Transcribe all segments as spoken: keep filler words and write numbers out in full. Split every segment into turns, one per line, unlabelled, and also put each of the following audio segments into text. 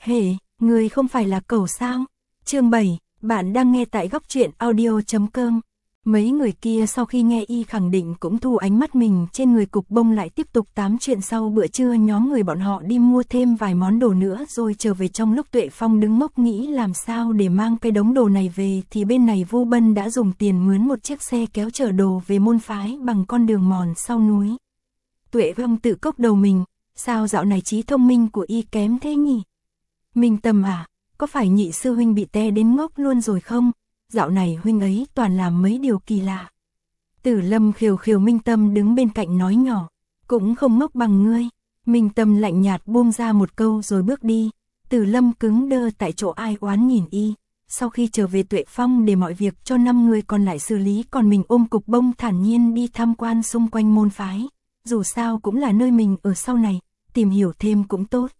Hề, người không phải là cẩu sao? Chương bảy, bạn đang nghe tại góc truyện audio.com. Mấy người kia sau khi nghe y khẳng định cũng thu ánh mắt mình trên người Cục Bông lại tiếp tục tám chuyện sau bữa trưa. Nhóm người bọn họ đi mua thêm vài món đồ nữa rồi trở về. Trong lúc Tuệ Phong đứng ngốc nghĩ làm sao để mang cái đống đồ này về thì bên này Vu Bân đã dùng tiền mướn một chiếc xe kéo chở đồ về môn phái bằng con đường mòn sau núi. Tuệ Phong tự cốc đầu mình, sao dạo này trí thông minh của y kém thế nhỉ? Minh Tâm à, có phải nhị sư huynh bị te đến ngốc luôn rồi không? Dạo này huynh ấy toàn làm mấy điều kỳ lạ. Tử Lâm khiều khiều Minh Tâm đứng bên cạnh nói nhỏ, cũng không ngốc bằng ngươi. Minh Tâm lạnh nhạt buông ra một câu rồi bước đi. Tử Lâm cứng đơ tại chỗ ai oán nhìn y. Sau khi trở về Tuệ Phong để mọi việc cho năm người còn lại xử lý, còn mình ôm Cục Bông thản nhiên đi tham quan xung quanh môn phái. Dù sao cũng là nơi mình ở sau này, tìm hiểu thêm cũng tốt.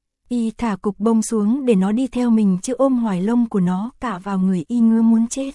Y thả Cục Bông xuống để nó đi theo mình chứ ôm hoài lông của nó cả vào người y ngứa muốn chết.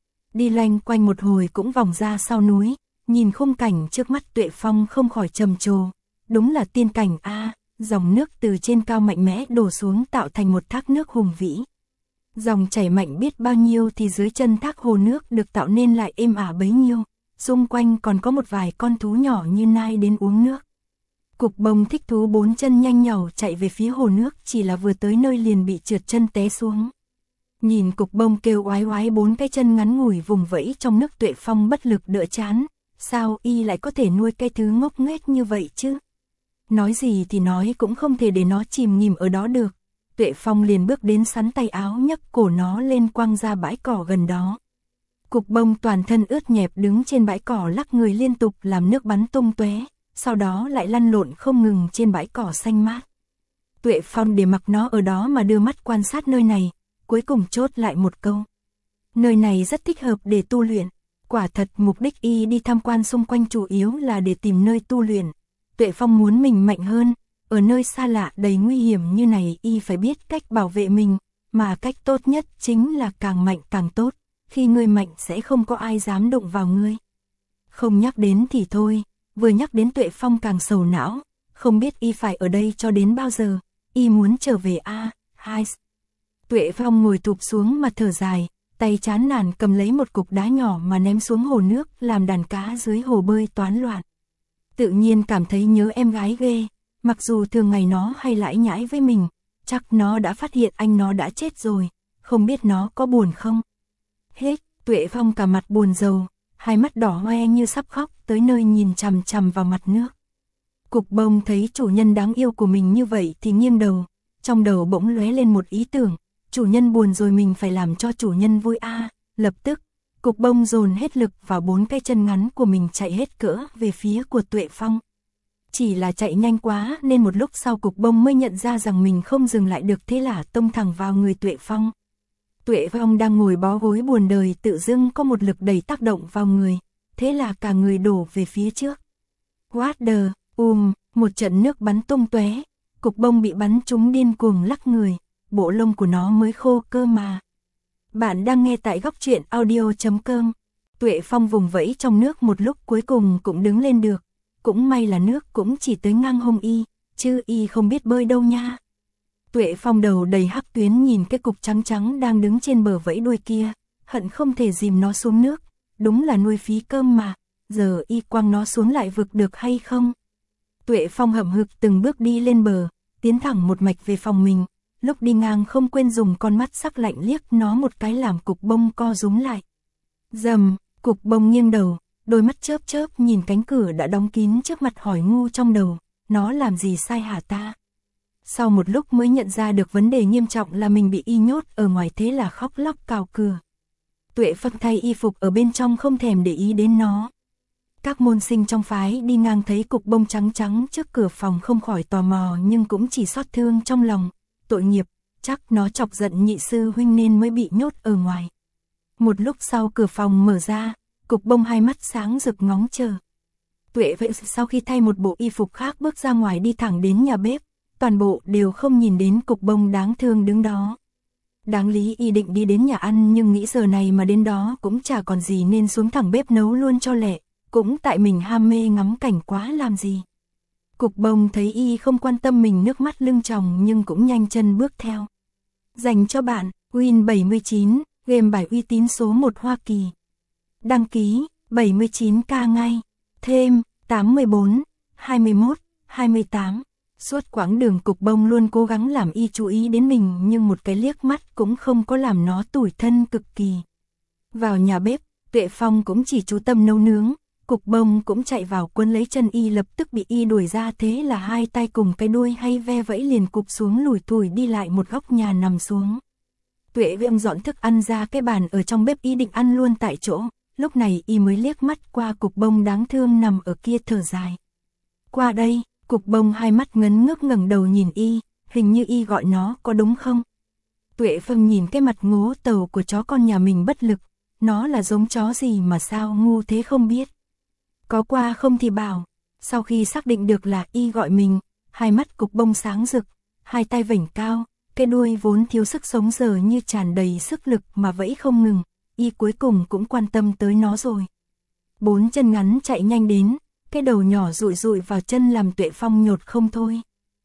Đi lanh quanh một hồi cũng vòng ra sau núi, nhìn khung cảnh trước mắt Tuệ Phong không khỏi trầm trồ. Đúng là tiên cảnh a, dòng nước từ trên cao mạnh mẽ đổ xuống tạo thành một thác nước hùng vĩ. Dòng chảy mạnh biết bao nhiêu thì dưới chân thác hồ nước được tạo nên lại êm ả bấy nhiêu. Xung quanh còn có một vài con thú nhỏ như nai đến uống nước. Cục Bông thích thú bốn chân nhanh nhảu chạy về phía hồ nước, chỉ là vừa tới nơi liền bị trượt chân té xuống. Nhìn Cục Bông kêu oái oái bốn cái chân ngắn ngủi vùng vẫy trong nước, Tuệ Phong bất lực đỡ chán. Sao y lại có thể nuôi cái thứ ngốc nghếch như vậy chứ? Nói gì thì nói cũng không thể để nó chìm nghỉm ở đó được. Tuệ Phong liền bước đến sắn tay áo nhấc cổ nó lên quăng ra bãi cỏ gần đó. Cục Bông toàn thân ướt nhẹp đứng trên bãi cỏ lắc người liên tục làm nước bắn tung tóe, sau đó lại lăn lộn không ngừng trên bãi cỏ xanh mát. Tuệ Phong để mặc nó ở đó mà đưa mắt quan sát nơi này, cuối cùng chốt lại một câu. Nơi này rất thích hợp để tu luyện. Quả thật mục đích y đi tham quan xung quanh chủ yếu là để tìm nơi tu luyện. Tuệ Phong muốn mình mạnh hơn, ở nơi xa lạ đầy nguy hiểm như này y phải biết cách bảo vệ mình, mà cách tốt nhất chính là càng mạnh càng tốt. Khi ngươi mạnh sẽ không có ai dám đụng vào ngươi. Không nhắc đến thì thôi, vừa nhắc đến Tuệ Phong càng sầu não, không biết y phải ở đây cho đến bao giờ, y muốn trở về a, hai. Tuệ Phong ngồi thụp xuống mà thở dài, tay chán nản cầm lấy một cục đá nhỏ mà ném xuống hồ nước làm đàn cá dưới hồ bơi toán loạn. Tự nhiên cảm thấy nhớ em gái ghê, mặc dù thường ngày nó hay lãi nhãi với mình, chắc nó đã phát hiện anh nó đã chết rồi, không biết nó có buồn không? Hết, Tuệ Phong cả mặt buồn rầu, hai mắt đỏ hoe như sắp khóc, tới nơi nhìn chằm chằm vào mặt nước. Cục Bông thấy chủ nhân đáng yêu của mình như vậy thì nghiêng đầu, trong đầu bỗng lóe lên một ý tưởng, chủ nhân buồn rồi mình phải làm cho chủ nhân vui a. À. Lập tức, Cục Bông dồn hết lực vào bốn cái chân ngắn của mình chạy hết cỡ về phía của Tuệ Phong. Chỉ là chạy nhanh quá nên một lúc sau Cục Bông mới nhận ra rằng mình không dừng lại được, thế là tông thẳng vào người Tuệ Phong. Tuệ Phong đang ngồi bó gối buồn đời tự dưng có một lực đẩy tác động vào người, thế là cả người đổ về phía trước. What the, um, một trận nước bắn tung tóe, Cục Bông bị bắn trúng điên cuồng lắc người, bộ lông của nó mới khô cơ mà. Bạn đang nghe tại góc truyện audio.com. Tuệ Phong vùng vẫy trong nước một lúc cuối cùng cũng đứng lên được, cũng may là nước cũng chỉ tới ngang hông y, chứ y không biết bơi đâu nha. Tuệ Phong đầu đầy hắc tuyến nhìn cái cục trắng trắng đang đứng trên bờ vẫy đuôi kia, hận không thể dìm nó xuống nước, đúng là nuôi phí cơm mà, giờ y quăng nó xuống lại vực được hay không? Tuệ Phong hậm hực từng bước đi lên bờ, tiến thẳng một mạch về phòng mình, lúc đi ngang không quên dùng con mắt sắc lạnh liếc nó một cái làm Cục Bông co rúm lại. Dầm, Cục Bông nghiêng đầu, đôi mắt chớp chớp nhìn cánh cửa đã đóng kín trước mặt hỏi ngu trong đầu, nó làm gì sai hả ta? Sau một lúc mới nhận ra được vấn đề nghiêm trọng là mình bị y nhốt ở ngoài, thế là khóc lóc cào cửa. Tuệ Phong thay y phục ở bên trong không thèm để ý đến nó. Các môn sinh trong phái đi ngang thấy Cục Bông trắng trắng trước cửa phòng không khỏi tò mò nhưng cũng chỉ xót thương trong lòng. Tội nghiệp, chắc nó chọc giận nhị sư huynh nên mới bị nhốt ở ngoài. Một lúc sau cửa phòng mở ra, Cục Bông hai mắt sáng rực ngóng chờ. Tuệ vậy sau khi thay một bộ y phục khác bước ra ngoài đi thẳng đến nhà bếp, toàn bộ đều không nhìn đến Cục Bông đáng thương đứng đó. Đáng lý y định đi đến nhà ăn nhưng nghĩ giờ này mà đến đó cũng chả còn gì nên xuống thẳng bếp nấu luôn cho lẹ, cũng tại mình ham mê ngắm cảnh quá làm gì. Cục Bông thấy y không quan tâm mình, nước mắt lưng tròng nhưng cũng nhanh chân bước theo. Dành cho bạn, Win bảy mươi chín, game bài uy tín số một Hoa Kỳ. Đăng ký, bảy mươi chín k ngay. Thêm, tám mươi bốn, hai mươi mốt, hai mươi tám. Suốt quãng đường Cục Bông luôn cố gắng làm y chú ý đến mình, nhưng một cái liếc mắt cũng không có làm nó tủi thân cực kỳ. Vào nhà bếp, Tuệ Phong cũng chỉ chú tâm nấu nướng. Cục Bông cũng chạy vào quấn lấy chân y, lập tức bị y đuổi ra, thế là hai tay cùng cái đuôi hay ve vẫy liền cụp xuống, lủi thủi đi lại một góc nhà nằm xuống. Tuệ Viêm dọn thức ăn ra cái bàn ở trong bếp, ý định ăn luôn tại chỗ. Lúc này y mới liếc mắt qua Cục Bông đáng thương nằm ở kia thở dài. Qua đây, Cục Bông hai mắt ngấn ngước ngẩng đầu nhìn y, hình như y gọi nó, có đúng không? Tuệ Phong nhìn cái mặt ngố tàu của chó con nhà mình bất lực, nó là giống chó gì mà sao ngu thế không biết. Có qua không thì bảo. Sau khi xác định được là y gọi mình, hai mắt Cục Bông sáng rực, hai tay vểnh cao, cái đuôi vốn thiếu sức sống giờ như tràn đầy sức lực mà vẫy không ngừng, y cuối cùng cũng quan tâm tới nó rồi. Bốn chân ngắn chạy nhanh đến, cái đầu nhỏ rụi rụi vào chân làm Tuệ Phong nhột không thôi.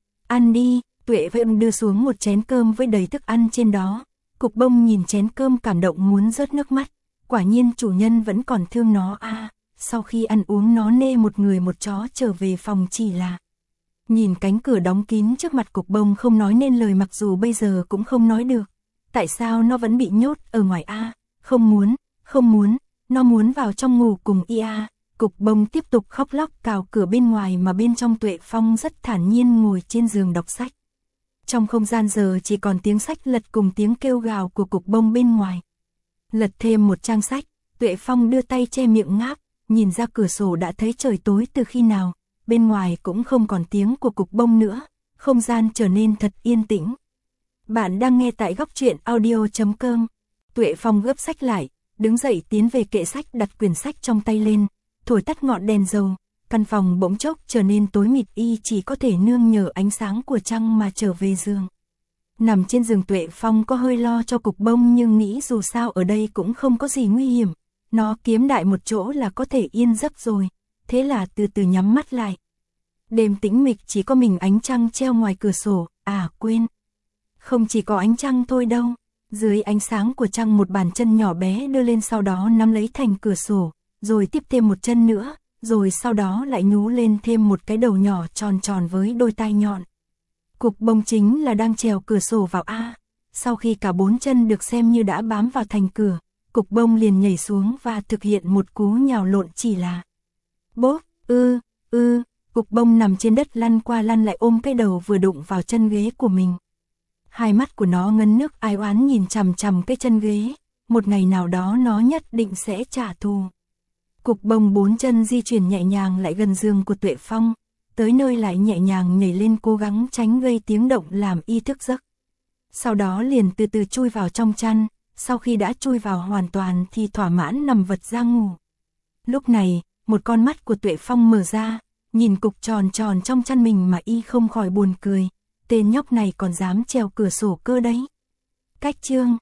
Ăn đi, Tuệ Viêm đưa xuống một chén cơm với đầy thức ăn trên đó. Cục Bông nhìn chén cơm cảm động muốn rớt nước mắt, quả nhiên chủ nhân vẫn còn thương nó a. À, sau khi ăn uống nó nê một người một chó trở về phòng, chỉ là nhìn cánh cửa đóng kín trước mặt Cục Bông không nói nên lời, mặc dù bây giờ cũng không nói được. Tại sao nó vẫn bị nhốt ở ngoài a? À, không muốn, không muốn, nó muốn vào trong ngủ cùng y a. À. Cục Bông tiếp tục khóc lóc cào cửa bên ngoài, mà bên trong Tuệ Phong rất thản nhiên ngồi trên giường đọc sách. Trong không gian giờ chỉ còn tiếng sách lật cùng tiếng kêu gào của Cục Bông bên ngoài. Lật thêm một trang sách, Tuệ Phong đưa tay che miệng ngáp, nhìn ra cửa sổ đã thấy trời tối từ khi nào, bên ngoài cũng không còn tiếng của Cục Bông nữa, không gian trở nên thật yên tĩnh. Bạn đang nghe tại góc truyện audio chấm com. Tuệ Phong gấp sách lại, đứng dậy tiến về kệ sách, đặt quyển sách trong tay lên, thổi tắt ngọn đèn dầu, căn phòng bỗng chốc trở nên tối mịt, y chỉ có thể nương nhờ ánh sáng của trăng mà trở về giường. Nằm trên giường Tuệ Phong có hơi lo cho Cục Bông, nhưng nghĩ dù sao ở đây cũng không có gì nguy hiểm, nó kiếm đại một chỗ là có thể yên giấc rồi, thế là từ từ nhắm mắt lại. Đêm tĩnh mịch, chỉ có mình ánh trăng treo ngoài cửa sổ, à quên, không chỉ có ánh trăng thôi đâu, dưới ánh sáng của trăng một bàn chân nhỏ bé đưa lên, sau đó nắm lấy thành cửa sổ, rồi tiếp thêm một chân nữa, rồi sau đó lại nhú lên thêm một cái đầu nhỏ tròn tròn với đôi tai nhọn. Cục Bông chính là đang trèo cửa sổ vào a. Sau khi cả bốn chân được xem như đã bám vào thành cửa, Cục Bông liền nhảy xuống và thực hiện một cú nhào lộn, chỉ là bốp, ư, ư, Cục Bông nằm trên đất lăn qua lăn lại, ôm cái đầu vừa đụng vào chân ghế của mình. Hai mắt của nó ngấn nước ai oán nhìn chằm chằm cái chân ghế, một ngày nào đó nó nhất định sẽ trả thù. Cục Bông bốn chân di chuyển nhẹ nhàng lại gần giường của Tuệ Phong, tới nơi lại nhẹ nhàng nhảy lên, cố gắng tránh gây tiếng động làm y thức giấc. Sau đó liền từ từ chui vào trong chăn, sau khi đã chui vào hoàn toàn thì thỏa mãn nằm vật ra ngủ. Lúc này, một con mắt của Tuệ Phong mở ra, nhìn cục tròn tròn trong chăn mình mà y không khỏi buồn cười, tên nhóc này còn dám trèo cửa sổ cơ đấy. Cách chương